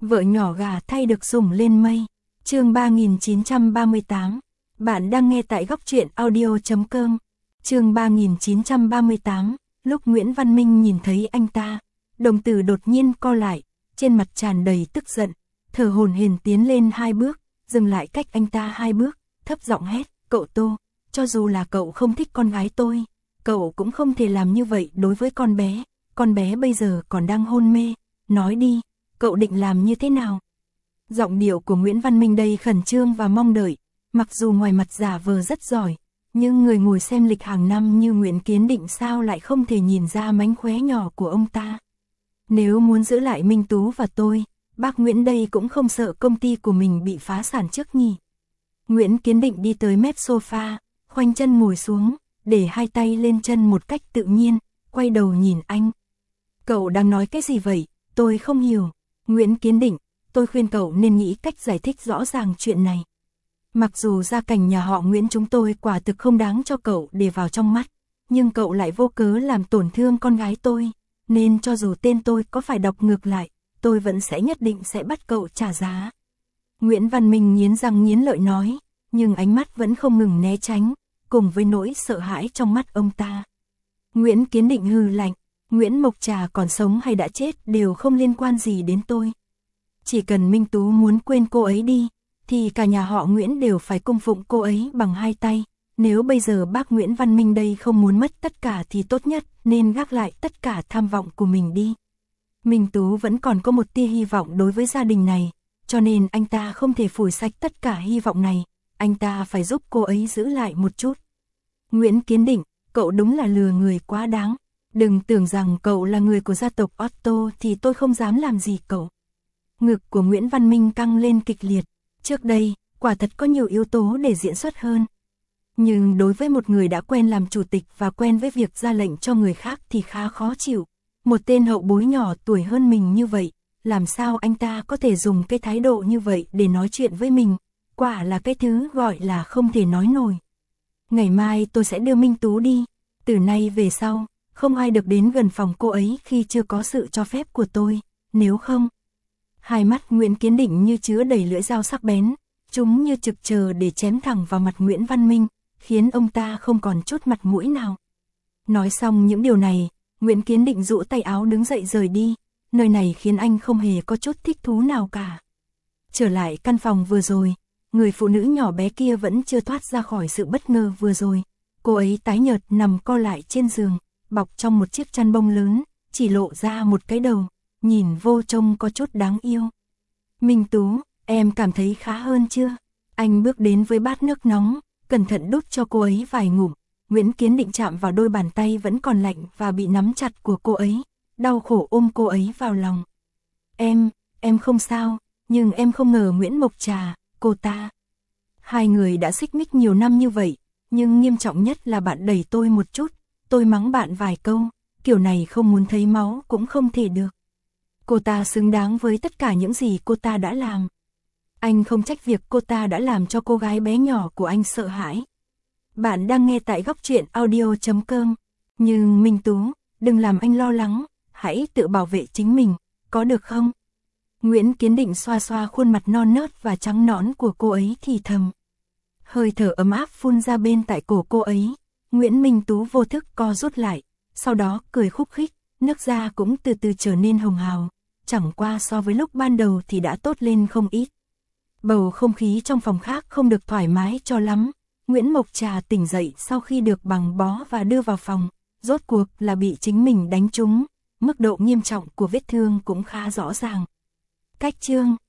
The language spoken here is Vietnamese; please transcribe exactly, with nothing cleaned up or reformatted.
Vợ nhỏ gà thay được sủng lên mây. Chương ba nghìn chín trăm ba mươi tám. Bạn đang nghe tại góc truyện audio chấm com. Chương ba nghìn chín trăm ba mươi tám. Lúc Nguyễn Văn Minh nhìn thấy anh ta, đồng tử đột nhiên co lại, trên mặt tràn đầy tức giận, thở hổn hển tiến lên hai bước, dừng lại cách anh ta hai bước, thấp giọng hét, "Cậu Tô, cho dù là cậu không thích con gái tôi, cậu cũng không thể làm như vậy đối với con bé, con bé bây giờ còn đang hôn mê, nói đi, cậu định làm như thế nào?" Giọng điệu của Nguyễn Văn Minh đây khẩn trương và mong đợi, mặc dù ngoài mặt giả vờ rất giỏi, nhưng người ngồi xem lịch hàng năm như Nguyễn Kiến Định sao lại không thể nhìn ra mánh khóe nhỏ của ông ta. Nếu muốn giữ lại Minh Tú và tôi, bác Nguyễn đây cũng không sợ công ty của mình bị phá sản trước nhỉ. Nguyễn Kiến Định đi tới mép sofa, khoanh chân ngồi xuống, để hai tay lên chân một cách tự nhiên, quay đầu nhìn anh. "Cậu đang nói cái gì vậy? Tôi không hiểu." "Nguyễn Kiến Định, tôi khuyên cậu nên nghĩ cách giải thích rõ ràng chuyện này. Mặc dù gia cảnh nhà họ Nguyễn chúng tôi quả thực không đáng cho cậu để vào trong mắt, nhưng cậu lại vô cớ làm tổn thương con gái tôi, nên cho dù tên tôi có phải đọc ngược lại, tôi vẫn sẽ nhất định sẽ bắt cậu trả giá." Nguyễn Văn Minh nghiến răng nghiến lợi nói, nhưng ánh mắt vẫn không ngừng né tránh, cùng với nỗi sợ hãi trong mắt ông ta. Nguyễn Kiến Định hừ lạnh, "Nguyễn Mộc Trà còn sống hay đã chết đều không liên quan gì đến tôi. Chỉ cần Minh Tú muốn quên cô ấy đi, thì cả nhà họ Nguyễn đều phải cung phụng cô ấy bằng hai tay. Nếu bây giờ bác Nguyễn Văn Minh đây không muốn mất tất cả thì tốt nhất nên gác lại tất cả tham vọng của mình đi. Minh Tú vẫn còn có một tia hy vọng đối với gia đình này, cho nên anh ta không thể phủi sạch tất cả hy vọng này, anh ta phải giúp cô ấy giữ lại một chút." "Nguyễn Kiến Định, cậu đúng là lừa người quá đáng. Đừng tưởng rằng cậu là người của gia tộc Otto thì tôi không dám làm gì cậu." Ngực của Nguyễn Văn Minh căng lên kịch liệt. Trước đây, quả thật có nhiều yếu tố để diễn xuất hơn. Nhưng đối với một người đã quen làm chủ tịch và quen với việc ra lệnh cho người khác thì khá khó chịu. Một tên hậu bối nhỏ tuổi hơn mình như vậy, làm sao anh ta có thể dùng cái thái độ như vậy để nói chuyện với mình, quả là cái thứ gọi là không thể nói nổi. "Ngày mai tôi sẽ đưa Minh Tú đi, từ nay về sau, không ai được đến gần phòng cô ấy khi chưa có sự cho phép của tôi, nếu không..." Hai mắt Nguyễn Kiến Định như chứa đầy lưỡi dao sắc bén, chúng như trực chờ để chém thẳng vào mặt Nguyễn Văn Minh, khiến ông ta không còn chút mặt mũi nào. Nói xong những điều này, Nguyễn Kiến Định rũ tay áo đứng dậy rời đi, nơi này khiến anh không hề có chút thích thú nào cả. Trở lại căn phòng vừa rồi, người phụ nữ nhỏ bé kia vẫn chưa thoát ra khỏi sự bất ngờ vừa rồi. Cô ấy tái nhợt nằm co lại trên giường, bọc trong một chiếc chăn bông lớn, chỉ lộ ra một cái đầu, nhìn vô trông có chút đáng yêu. "Minh Tú, em cảm thấy khá hơn chưa?" Anh bước đến với bát nước nóng, cẩn thận đút cho cô ấy vài ngụm. Nguyễn Kiến Định chạm vào đôi bàn tay vẫn còn lạnh và bị nắm chặt của cô ấy, đau khổ ôm cô ấy vào lòng. Em, em không sao, nhưng em không ngờ Nguyễn Mộc Trà, cô ta." "Hai người đã xích mích nhiều năm như vậy, nhưng nghiêm trọng nhất là bạn đẩy tôi một chút, tôi mắng bạn vài câu, kiểu này không muốn thấy máu cũng không thể được. Cô ta xứng đáng với tất cả những gì cô ta đã làm. Anh không trách việc cô ta đã làm cho cô gái bé nhỏ của anh sợ hãi." Bạn đang nghe tại góc truyện audio chấm com. "Nhưng Minh Tú, đừng làm anh lo lắng, hãy tự bảo vệ chính mình, có được không?" Nguyễn Kiến Định xoa xoa khuôn mặt non nớt và trắng nõn của cô ấy thì thầm. Hơi thở ấm áp phun ra bên tại cổ cô ấy, Nguyễn Minh Tú vô thức co rút lại, sau đó cười khúc khích, nước da cũng từ từ trở nên hồng hào, chẳng qua so với lúc ban đầu thì đã tốt lên không ít. Bầu không khí trong phòng khác không được thoải mái cho lắm. Nguyễn Mộc Trà tỉnh dậy sau khi được bằng bó và đưa vào phòng, rốt cuộc là bị chính mình đánh trúng, mức độ nghiêm trọng của vết thương cũng khá rõ ràng. Cách chương